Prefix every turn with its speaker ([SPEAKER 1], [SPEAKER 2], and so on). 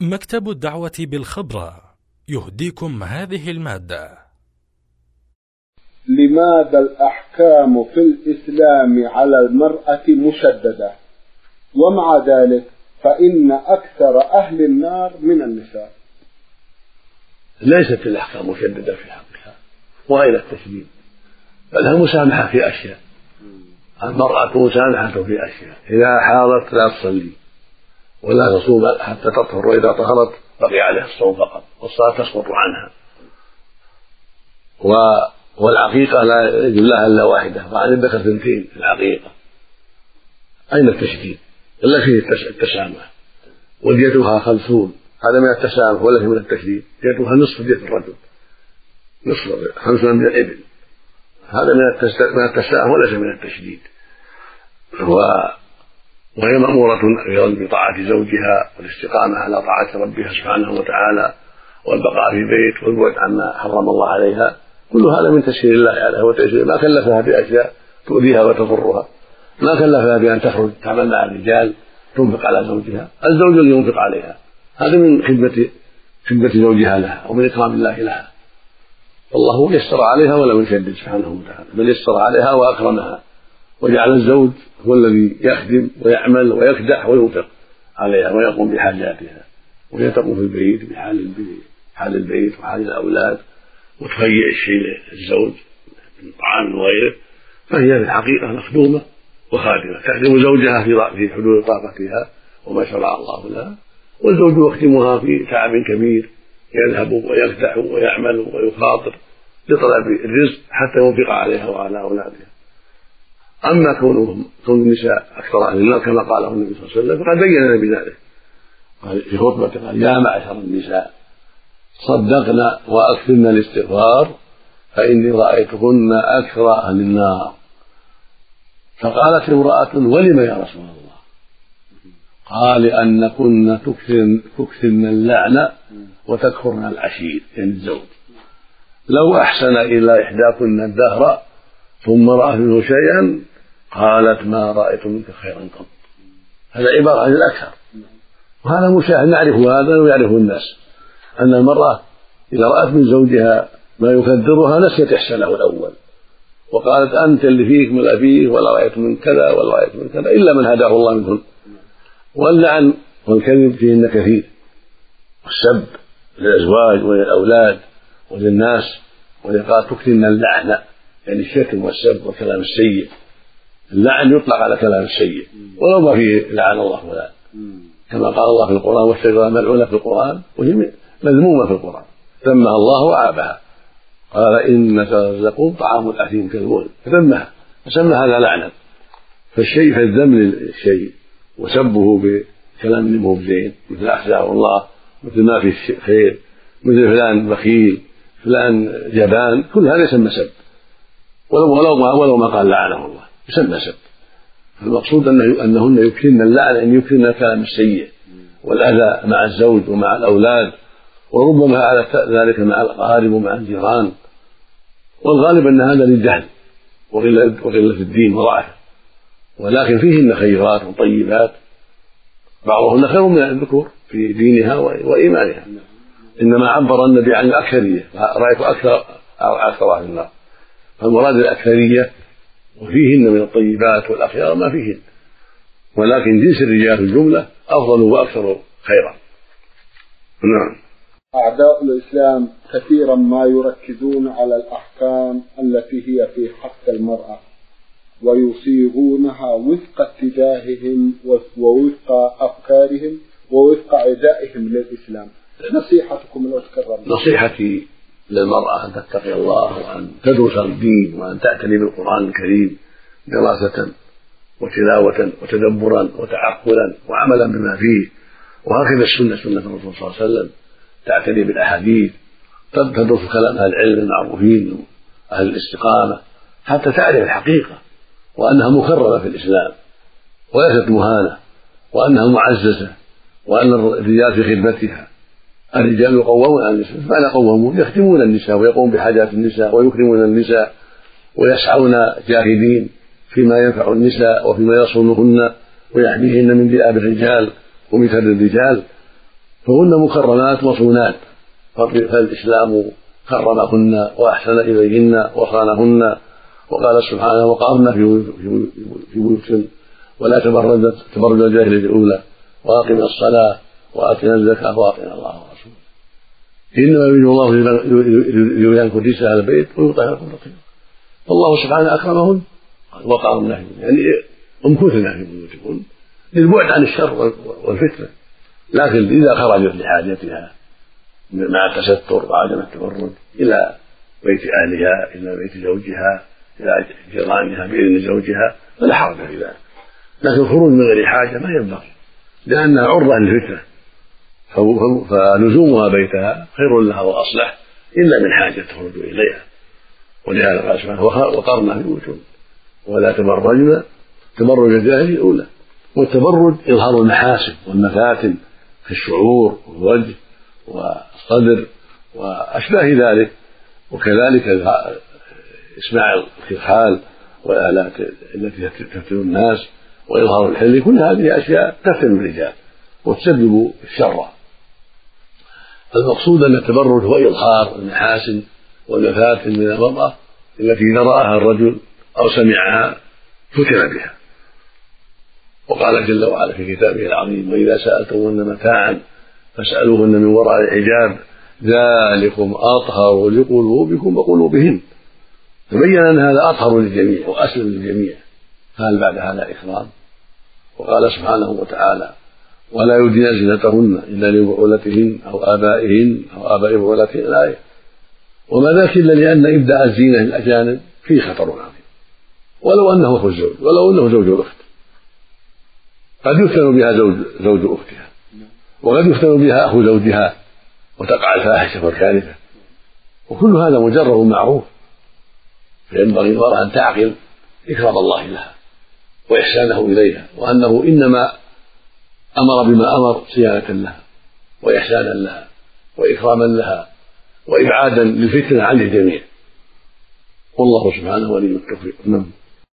[SPEAKER 1] مكتب الدعوة بالخبرة يهديكم هذه المادة.
[SPEAKER 2] لماذا الأحكام في الإسلام على المرأة مشددة، ومع ذلك فإن أكثر أهل النار من النساء؟
[SPEAKER 3] ليست الأحكام مشددة في حقها وإلى التشديد، بل لها مسامحة في أشياء. المرأة مسامحة في أشياء، إذا حاضت لا تصلي ولا تصوم حتى تطهر، وإذا طهرت بقي عليها الصوم فقط، والصلاة تسقط عنها. والعقيقة لا يجوز لها إلا واحدة، فعن الذكر ثنتين العقيقة. أين التشديد؟ إلا فيه التسامح. وديتها 50، هذا من التسامح ولا من التشديد. ديتها نصف دية الرجل، نصف 5 من الإبل، هذا من التسامح وليس من التشديد. وهي مأمورة أيضا بطاعة زوجها والاستقامة على طاعة ربها سبحانه وتعالى، والبقاء في البيت والبعد عما حرم الله عليها. كل هذا من تسهيل الله عليها وتيسير. ما كلفها بأشياء تؤذيها وتضرها، ما كلفها بأن تخرج تعمل مع الرجال تنفق على زوجها، الزوج الذي ينفق عليها، هذا من خدمة زوجها لها ومن إكرام الله لها. والله يسر عليها ولم يشدد سبحانه وتعالى، بل يسر عليها وأكرمها، وجعل الزوج هو الذي يخدم ويعمل ويكدح وينفق عليها ويقوم بحاجاتها، وهي تقوم في البيت بحال البيت وحال الأولاد، وتهيئ الشيء للزوج من طعام وغيره. فهي في الحقيقة مخدومة وخادمة، تخدم زوجها في حدود طاقتها وما شرع الله لها، والزوج يخدمها في تعب كبير، يذهب ويكدح ويعمل ويخاطر لطلب الرزق حتى ينفق عليها وعلى أولادها. أما كون النساء أكثر أهل النار كما قاله النبي صلى الله عليه وسلم فقد بين لنا بذلك. قال في خطبته: قال: يا معشر النساء صدقنا وأكثرن الاستغفار فإني رأيتكن أكثر أهل النار. فقالت امرأة: ولم يا رسول الله؟ قال: لأنكن تكثرن اللعنة وتكفرن العشير، يعني الزوج. لو أحسن إلى إحداكن الدهر ثم رأت منه شيئا قالت: ما رأيت منك خيرا قط. هذا عبارة عن الأكثر، وهذا مشاهد نعرف هذا ويعرفه الناس، أن المرأة إذا رأت من زوجها ما يكدرها نسيت إحسانه الأول، وقالت: أنت اللي فيك من أبيه، ولا رأيت من كذا ولا رأيت من كذا، إلا من هداه الله منهن. واللعن والكذب فيهن كثير، والسب للأزواج وللأولاد وللناس. ولقال: تكثرن اللعنة، يعني الشتم والسب والكلام السيء. اللعن يطلق على كلام السيء ولو ما فيه لعن الله فلان، كما قال الله في القرآن: والشجرة ملعونة في القرآن، وهي مذمومة في القرآن، ذمها الله وعابها. قال: إنك لتقوم طعام الأثيم كالمؤمن، فذمها فسمى هذا لعنا. فالذم للشيء وسبه بكلام مو بزين، مثل أحزاب الله، مثل ما فيه خير، مثل فلان بخيل، فلان جبان، كل هذا يسمى سب، ولو ما قال لعنه الله يسمى سب. فالمقصود أنهن يكثرن اللعن، أن يكثرن الكلام السيء والأذى مع الزوج ومع الأولاد، وربما على ذلك مع الأقارب ومع الجيران. والغالب أن هذا للجهل وقلة الدين وضعفه، ولكن فيهن خيرات وطيبات، بعضهن خير من الذكور في دينها وإيمانها. إنما عبر النبي عن الأكثرية: رأيت أكثر أهل النار، فالمراد الأكثرية، وفيهن من الطيبات والأخيار ما فيهن، ولكن جنس الرجال في الجملة أفضل وأكثر خيرا. نعم.
[SPEAKER 2] أعداء الإسلام كثيرا ما يركزون على الأحكام التي هي في حق المرأة، ويصيغونها وفق اتجاههم ووفق أفكارهم ووفق عدائهم للإسلام. نصيحتكم لو تكرر.
[SPEAKER 3] نصيحتي للمرأة أن تتقي الله، وأن تدرس الدين، وأن تعتني بالقرآن الكريم دراسة وتلاوة وتدبرا وتعقلا وعملا بما فيه. وهكذا سنة الرسول صلى الله عليه وسلم، تعتني بالأحاديث، تدرس كلام أهل العلم المعروفين أهل الاستقامة، حتى تعرف الحقيقة، وأنها مكرمة في الإسلام وليست مهانة، وأنها معززة، وأن الرجال في خدمتها. الرجال يقومون على النساء، فلا قومون يخدمون النساء ويقومون بحاجات النساء ويكرمون النساء، ويسعون جاهدين فيما ينفع النساء وفيما يصونهن ويحميهن من ذئاب الرجال ومثل الرجال. فهن مكرمات مصونات، فالإسلام كرمهن وأحسن إليهن وصانهن. وقال سبحانه: وقرن في بيوتكن ولا تبرج الجاهلية الأولى وأقمنا الصلاة وآتنا الزكاة وأطعنا الله ورسوله إنما يريد الله ليريكم رجس هذا البيت ويطهركم تطهيرا. فالله سبحانه أكرمهن وقرن فيه، يعني امكثنا في بيوتكن للبعد عن الشر والفتنة، لكن إذا خرجت لحاجتها مع التستر وعدم التبرج إلى بيت أهلها إلى بيت زوجها إلى جيرانها بإذن زوجها فلا حرج في ذلك، لكن الخروج من غير حاجة ما ينبغي لأنها عرضة للفتنة، فلزومها بيتها خير لها وأصلح إلا من حاجة تخرج إليها. ولهذا قال سبحانه: وقرن في بيوتكن ولا تبرجن تبرج الجاهلية الأولى. والتبرج إظهار المحاسن والمفاتن في الشعور والوجه والصدر وأشباه ذلك، وكذلك إسماع الخلخال والآلات التي تفتن الناس وإظهار الحل، كل هذه أشياء تفتن الرجال وتسبب الشر. المقصود أن التبرج هو إظهار المحاسن والمفاتن من المرأة التي نرأها الرجل أو سمعها فتن بها. وقال جل وعلا في كتابه العظيم: وإذا سألتموهن متاعا فاسألوهن من وراء الحجاب ذلكم أطهر لقلوبكم وقلوبهن. تبين أن هذا أطهر للجميع وأسلم للجميع، فهل بعد هذا إكرام؟ وقال سبحانه وتعالى: ولا يبدين زينتهن إلا لبعولتهن أو آبائهن أو آباء بعولتهن الآية. وما ذاك إلا لأن إبداء الزينة للأجانب فيه خطر عظيم، ولو أنه أخو الزوج، ولو أنه زوج الأخت، قد يفتن بها زوج أختها، وقد يفتن بها أخو زوجها وتقع الفاحشة والكارثة، وكل هذا مجرد معروف. فينبغي المرأة أن تعقل إكرام الله لها وإحسانه إليها، وأنه إنما أمر بما أمر صيانة لها وإحسانا لها وإكراما لها وإبعادا للفتنة عن الجميع. والله سبحانه ولي التوفيق.